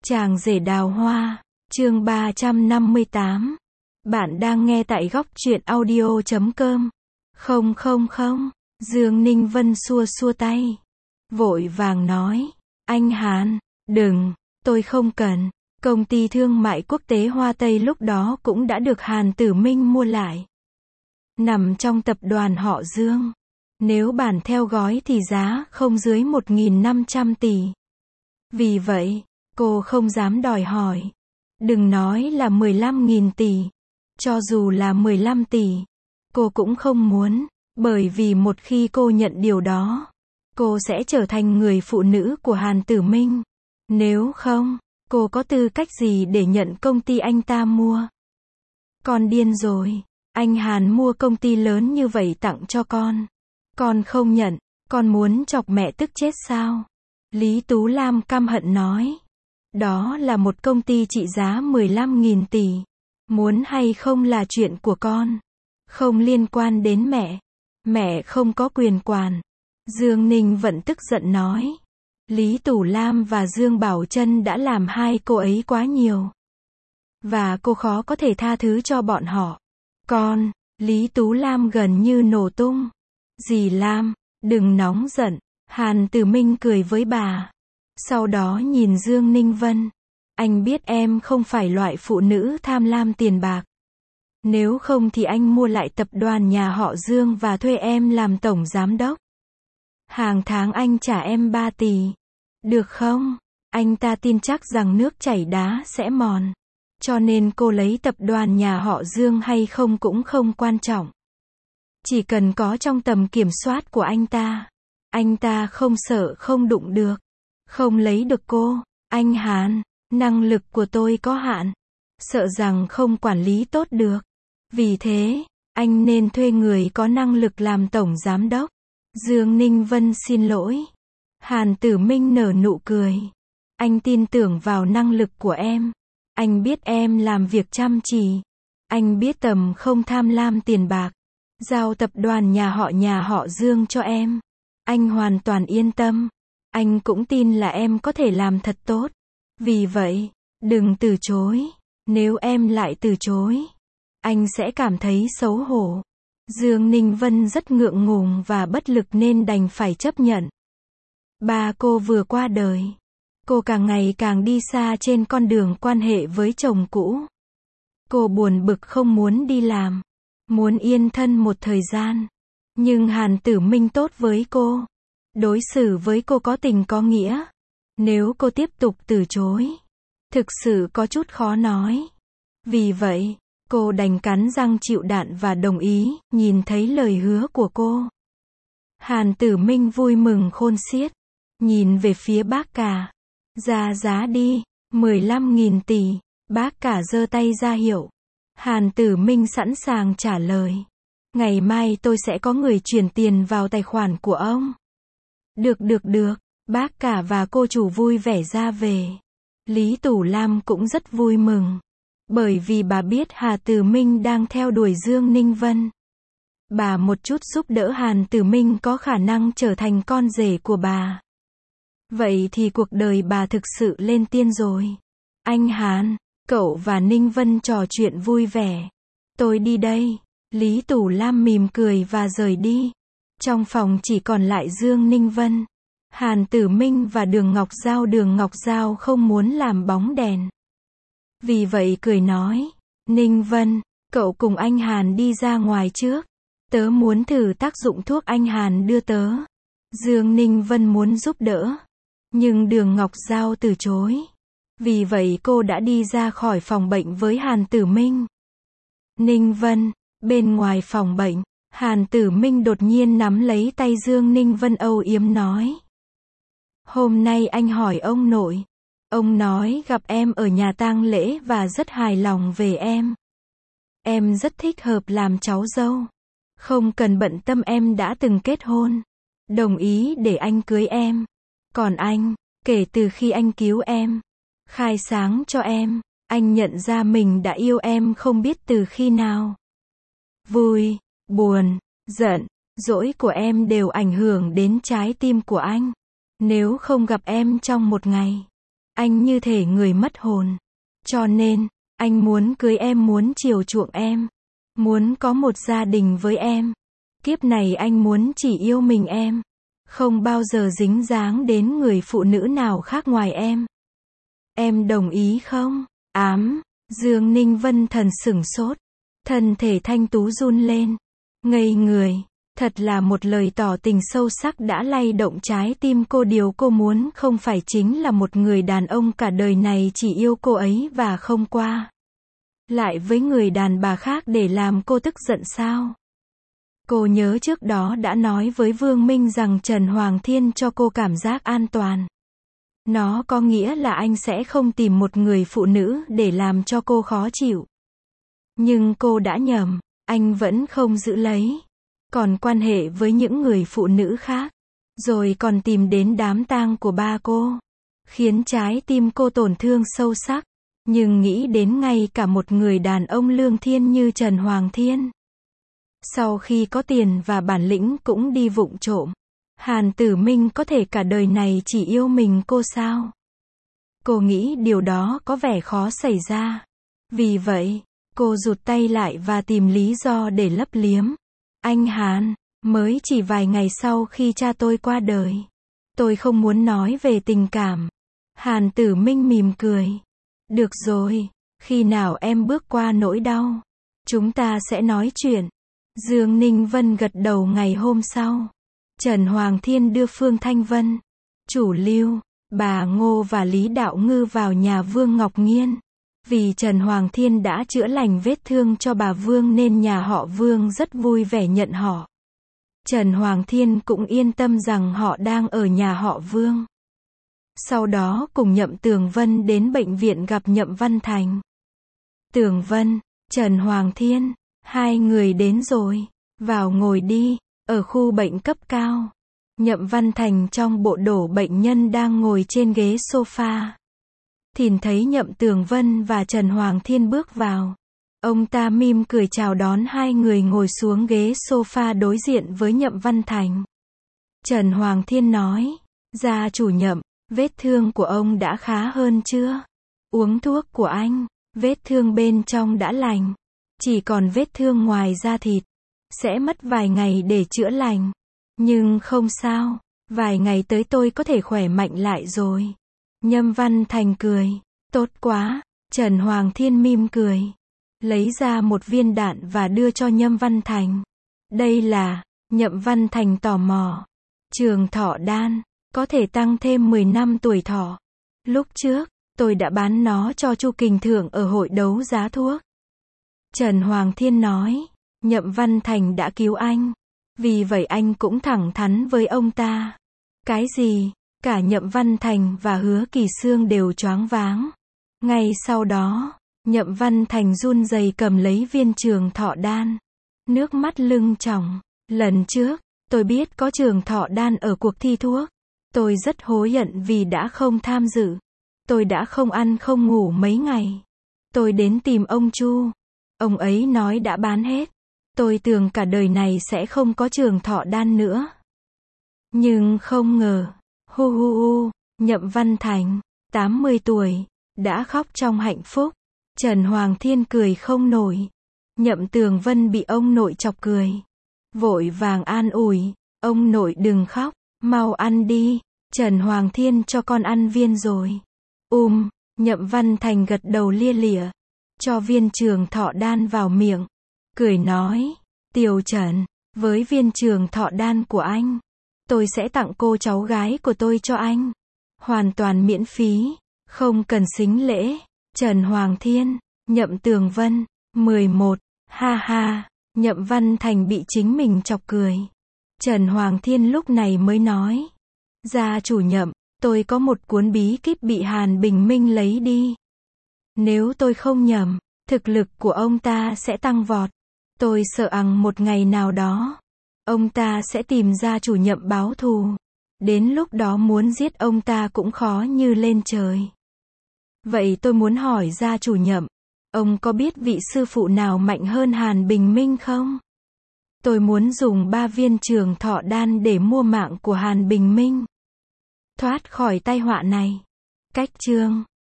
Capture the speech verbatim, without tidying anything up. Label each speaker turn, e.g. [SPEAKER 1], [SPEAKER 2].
[SPEAKER 1] Chàng rể đào hoa, chương ba trăm năm mươi tám. Bạn đang nghe tại góc truyện audio chấm com. Không không không, Dương Ninh Vân xua xua tay. Vội vàng nói, anh Hàn, đừng, tôi không cần. Công ty thương mại quốc tế Hoa Tây lúc đó cũng đã được Hàn Tử Minh mua lại. Nằm trong tập đoàn họ Dương. Nếu bản theo gói thì giá không dưới một nghìn năm trăm tỷ. Vì vậy, cô không dám đòi hỏi. Đừng nói là mười lăm nghìn tỷ. Cho dù là mười lăm tỷ, cô cũng không muốn, bởi vì một khi cô nhận điều đó, cô sẽ trở thành người phụ nữ của Hàn Tử Minh. Nếu không, cô có tư cách gì để nhận công ty anh ta mua? Con điên rồi, anh Hàn mua công ty lớn như vậy tặng cho con. Con không nhận, con muốn chọc mẹ tức chết sao? Lý Tú Lam căm hận nói. Đó là một công ty trị giá mười lăm nghìn tỷ. Muốn hay không là chuyện của con. Không liên quan đến mẹ. Mẹ không có quyền quản. Dương Ninh vẫn tức giận nói. Lý Tú Lam và Dương Bảo Trân đã làm hai cô ấy quá nhiều. Và cô khó có thể tha thứ cho bọn họ. Con, Lý Tú Lam gần như nổ tung. Dì Lam, đừng nóng giận. Hàn Tử Minh cười với bà. Sau đó nhìn Dương Ninh Vân. Anh biết em không phải loại phụ nữ tham lam tiền bạc. Nếu không thì anh mua lại tập đoàn nhà họ Dương và thuê em làm tổng giám đốc. Hàng tháng anh trả em ba tỷ. Được không? Anh ta tin chắc rằng nước chảy đá sẽ mòn. Cho nên cô lấy tập đoàn nhà họ Dương hay không cũng không quan trọng. Chỉ cần có trong tầm kiểm soát của anh ta. Anh ta không sợ không đụng được. Không lấy được cô. Anh Hàn, năng lực của tôi có hạn. Sợ rằng không quản lý tốt được. Vì thế, anh nên thuê người có năng lực làm tổng giám đốc. Dương Ninh Vân xin lỗi. Hàn Tử Minh nở nụ cười. Anh tin tưởng vào năng lực của em. Anh biết em làm việc chăm chỉ. Anh biết tầm không tham lam tiền bạc. Giao tập đoàn nhà họ nhà họ Dương cho em. Anh hoàn toàn yên tâm. Anh cũng tin là em có thể làm thật tốt. Vì vậy, đừng từ chối. Nếu em lại từ chối, anh sẽ cảm thấy xấu hổ. Dương Ninh Vân rất ngượng ngùng và bất lực nên đành phải chấp nhận. Ba cô vừa qua đời. Cô càng ngày càng đi xa trên con đường quan hệ với chồng cũ. Cô buồn bực không muốn đi làm. Muốn yên thân một thời gian. Nhưng Hàn Tử Minh tốt với cô. Đối xử với cô có tình có nghĩa. Nếu cô tiếp tục từ chối, thực sự có chút khó nói. Vì vậy, cô đành cắn răng chịu đạn và đồng ý, nhìn thấy lời hứa của cô. Hàn Tử Minh vui mừng khôn xiết. Nhìn về phía bác cả. Ra giá đi, mười lăm nghìn tỷ. Bác cả giơ tay ra hiệu. Hàn Tử Minh sẵn sàng trả lời. Ngày mai tôi sẽ có người chuyển tiền vào tài khoản của ông. Được được được, bác cả và cô chủ vui vẻ ra về. Lý Tú Lam cũng rất vui mừng. Bởi vì bà biết Hà Tử Minh đang theo đuổi Dương Ninh Vân. Bà một chút giúp đỡ Hàn Tử Minh có khả năng trở thành con rể của bà. Vậy thì cuộc đời bà thực sự lên tiên rồi. Anh Hàn, cậu và Ninh Vân trò chuyện vui vẻ. Tôi đi đây. Lý Tú Lam mỉm cười và rời đi. Trong phòng chỉ còn lại Dương Ninh Vân, Hàn Tử Minh và Đường Ngọc Giao. Đường Ngọc Giao không muốn làm bóng đèn. Vì vậy cười nói, Ninh Vân, cậu cùng anh Hàn đi ra ngoài trước. Tớ muốn thử tác dụng thuốc anh Hàn đưa tớ. Dương Ninh Vân muốn giúp đỡ. Nhưng Đường Ngọc Giao từ chối. Vì vậy cô đã đi ra khỏi phòng bệnh với Hàn Tử Minh. Ninh Vân, bên ngoài phòng bệnh. Hàn Tử Minh đột nhiên nắm lấy tay Dương Ninh Vân âu yếm nói. Hôm nay anh hỏi ông nội. Ông nói gặp em ở nhà tang lễ và rất hài lòng về em. Em rất thích hợp làm cháu dâu. Không cần bận tâm em đã từng kết hôn. Đồng ý để anh cưới em. Còn anh, kể từ khi anh cứu em, khai sáng cho em, anh nhận ra mình đã yêu em không biết từ khi nào. Vui, buồn, giận, dỗi của em đều ảnh hưởng đến trái tim của anh. Nếu không gặp em trong một ngày, Anh như thể người mất hồn. Cho nên, anh muốn cưới em, muốn chiều chuộng em. Muốn có một gia đình với em. Kiếp này anh muốn chỉ yêu mình em. Không bao giờ dính dáng đến người phụ nữ nào khác ngoài em. Em đồng ý không? Ám. Dương Ninh Vân thần sửng sốt. Thân thể thanh tú run lên. Ngây người. Thật là một lời tỏ tình sâu sắc đã lay động trái tim cô. Điều cô muốn không phải chính là một người đàn ông cả đời này chỉ yêu cô ấy và không qua lại với người đàn bà khác để làm cô tức giận sao? Cô nhớ trước đó đã nói với Vương Minh rằng Trần Hoàng Thiên cho cô cảm giác an toàn. Nó có nghĩa là anh sẽ không tìm một người phụ nữ để làm cho cô khó chịu. Nhưng cô đã nhầm, anh vẫn không giữ lấy. Còn quan hệ với những người phụ nữ khác. Rồi còn tìm đến đám tang của ba cô. Khiến trái tim cô tổn thương sâu sắc. Nhưng nghĩ đến ngay cả một người đàn ông lương thiên như Trần Hoàng Thiên. Sau khi có tiền và bản lĩnh cũng đi vụng trộm. Hàn Tử Minh có thể cả đời này chỉ yêu mình cô sao? Cô nghĩ điều đó có vẻ khó xảy ra. Vì vậy, cô rụt tay lại và tìm lý do để lấp liếm. Anh Hàn, mới chỉ vài ngày sau khi cha tôi qua đời. Tôi không muốn nói về tình cảm. Hàn Tử Minh mỉm cười. Được rồi, khi nào em bước qua nỗi đau, chúng ta sẽ nói chuyện. Dương Ninh Vân gật đầu. Ngày hôm sau, Trần Hoàng Thiên đưa Phương Thanh Vân, Chủ Lưu, bà Ngô và Lý Đạo Ngư vào nhà Vương Ngọc Nghiên. Vì Trần Hoàng Thiên đã chữa lành vết thương cho bà Vương nên nhà họ Vương rất vui vẻ nhận họ. Trần Hoàng Thiên cũng yên tâm rằng họ đang ở nhà họ Vương. Sau đó cùng Nhậm Tường Vân đến bệnh viện gặp Nhậm Văn Thành. Tường Vân, Trần Hoàng Thiên, hai người đến rồi, vào ngồi đi. Ở khu bệnh cấp cao, Nhậm Văn Thành trong bộ đồ bệnh nhân đang ngồi trên ghế sofa. Nhìn thấy Nhậm Tường Vân và Trần Hoàng Thiên bước vào, ông ta mỉm cười chào đón hai người ngồi xuống ghế sofa đối diện với Nhậm Văn Thành. Trần Hoàng Thiên nói, gia chủ Nhậm, vết thương của ông đã khá hơn chưa? Uống thuốc của anh, vết thương bên trong đã lành, chỉ còn vết thương ngoài da thịt. Sẽ mất vài ngày để chữa lành. Nhưng không sao, vài ngày tới tôi có thể khỏe mạnh lại rồi. Nhâm Văn Thành cười. Tốt quá. Trần Hoàng Thiên mỉm cười. Lấy ra một viên đạn và đưa cho Nhâm Văn Thành. Đây là, Nhậm Văn Thành tò mò. Trường thọ đan, có thể tăng thêm mười năm tuổi thọ. Lúc trước, tôi đã bán nó cho Chu Kình Thượng ở hội đấu giá thuốc. Trần Hoàng Thiên nói. Nhậm Văn Thành đã cứu anh. Vì vậy anh cũng thẳng thắn với ông ta. Cái gì? Cả Nhậm Văn Thành và Hứa Kỳ Sương đều choáng váng. Ngay sau đó, Nhậm Văn Thành run rẩy cầm lấy viên trường thọ đan. Nước mắt lưng tròng. Lần trước, tôi biết có trường thọ đan ở cuộc thi thuốc. Tôi rất hối hận vì đã không tham dự. Tôi đã không ăn không ngủ mấy ngày. Tôi đến tìm ông Chu. Ông ấy nói đã bán hết. Tôi tưởng cả đời này sẽ không có trường thọ đan nữa. Nhưng không ngờ, hu hu hu, Nhậm Văn Thành, tám mươi tuổi, đã khóc trong hạnh phúc. Trần Hoàng Thiên cười không nổi. Nhậm Tường Vân bị ông nội chọc cười. Vội vàng an ủi, ông nội đừng khóc, mau ăn đi, Trần Hoàng Thiên cho con ăn viên rồi. Um, Nhậm Văn Thành gật đầu lia lịa, cho viên trường thọ đan vào miệng. Cười nói, Tiểu Trần, với viên trường thọ đan của anh, tôi sẽ tặng cô cháu gái của tôi cho anh. Hoàn toàn miễn phí, không cần sính lễ. Trần Hoàng Thiên, Nhậm Tường Vân, mười một, ha ha, Nhậm Văn Thành bị chính mình chọc cười. Trần Hoàng Thiên lúc này mới nói, gia chủ Nhậm, tôi có một cuốn bí kíp bị Hàn Bình Minh lấy đi. Nếu tôi không nhầm, thực lực của ông ta sẽ tăng vọt. Tôi sợ rằng một ngày nào đó, ông ta sẽ tìm ra chủ Nhậm báo thù. Đến lúc đó muốn giết ông ta cũng khó như lên trời. Vậy tôi muốn hỏi gia chủ Nhậm, ông có biết vị sư phụ nào mạnh hơn Hàn Bình Minh không? Tôi muốn dùng ba viên trường thọ đan để mua mạng của Hàn Bình Minh. Thoát khỏi tai họa này. Cách chương